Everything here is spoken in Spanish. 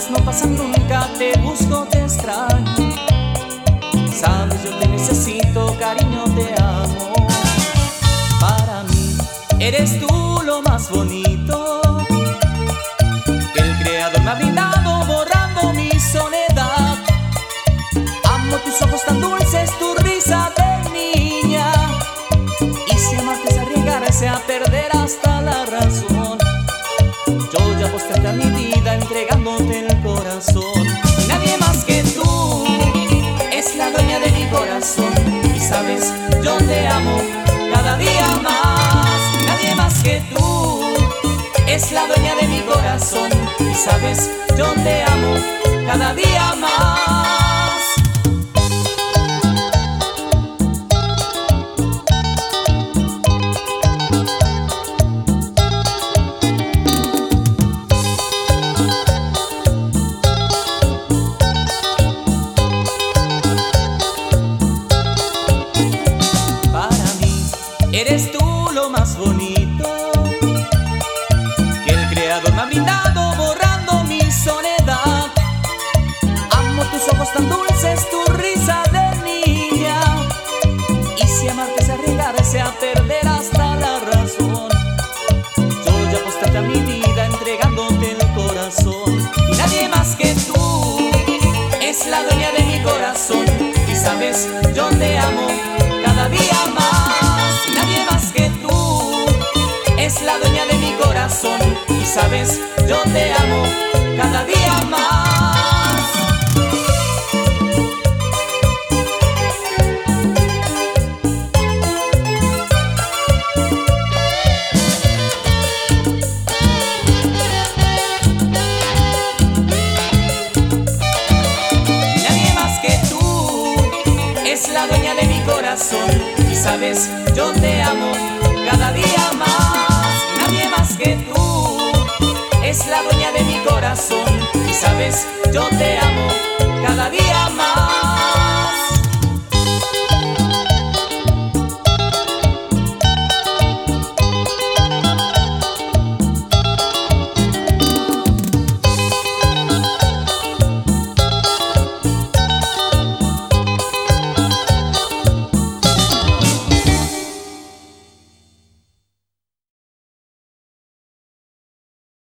días no pasan nunca, te busco, te extraño. Sabes, yo te necesito, cariño, te amo. Para mí eres tú lo más bonito que el Creador me ha brindado, borrando mi soledad. Amo tus ojos tan dulces, tu risa de niña. Y si amarte es arriesgarse a perder hasta la razón, yo ya aposté a mi vida entregándote el corazón. Nadie más que tú es la dueña de mi corazón. Y sabes, yo te amo cada día más. Nadie más que tú es la dueña de mi corazón. Y sabes, yo te amo cada día más. Eres tú lo más bonito que el Creador me ha brindado, borrando mi soledad. Amo tus ojos tan dulces, tu risa de niña. Y si amarte es arriesgarse a perder hasta la razón, yo ya aposté a mi vida entregándote el corazón. Y nadie más que tú es la dueña de mi corazón. Y sabes, yo te amo cada día más. Nadie más que tú es la dueña de mi corazón. Y sabes, yo te amo cada día más. Nadie más que tú es la dueña de mi corazón. Y sabes, yo te amo cada día más. Nadie más que tú es la dueña de mi corazón. Y sabes, yo te amo cada día más.